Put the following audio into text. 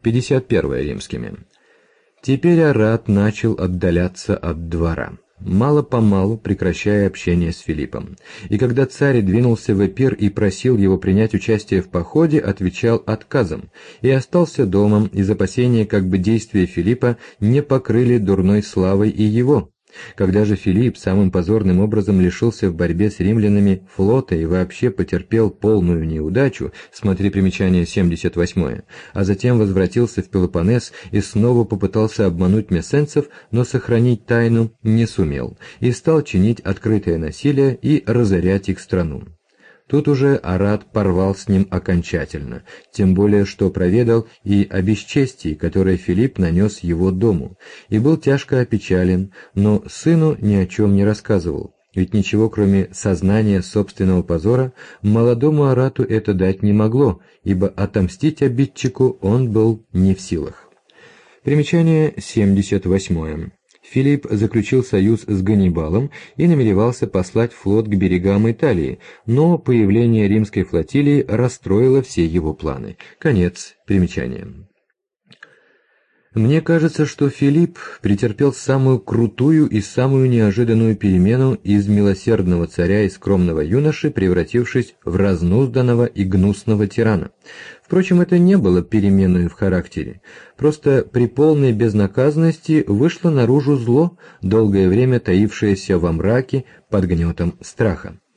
51 римскими. Теперь Арат начал отдаляться от двора, мало-помалу прекращая общение с Филиппом, и когда царь двинулся в Эпир и просил его принять участие в походе, отвечал отказом, и остался дома из опасения, как бы действия Филиппа не покрыли дурной славой и его. Когда же Филипп самым позорным образом лишился в борьбе с римлянами флота и вообще потерпел полную неудачу, смотри примечание 78, а затем возвратился в Пелопоннес и снова попытался обмануть мессенцев, но сохранить тайну не сумел, и стал чинить открытое насилие и разорять их страну. Тут уже Арат порвал с ним окончательно, тем более что проведал и о бесчестии, которое Филипп нанес его дому, и был тяжко опечален, но сыну ни о чем не рассказывал, ведь ничего, кроме сознания собственного позора, молодому Арату это дать не могло, ибо отомстить обидчику он был не в силах. Примечание 78. Филипп заключил союз с Ганнибалом и намеревался послать флот к берегам Италии, но появление римской флотилии расстроило все его планы. Конец примечания. Мне кажется, что Филипп претерпел самую крутую и самую неожиданную перемену из милосердного царя и скромного юноши, превратившись в разнузданного и гнусного тирана. Впрочем, это не было переменой в характере. Просто при полной безнаказанности вышло наружу зло, долгое время таившееся во мраке под гнетом страха.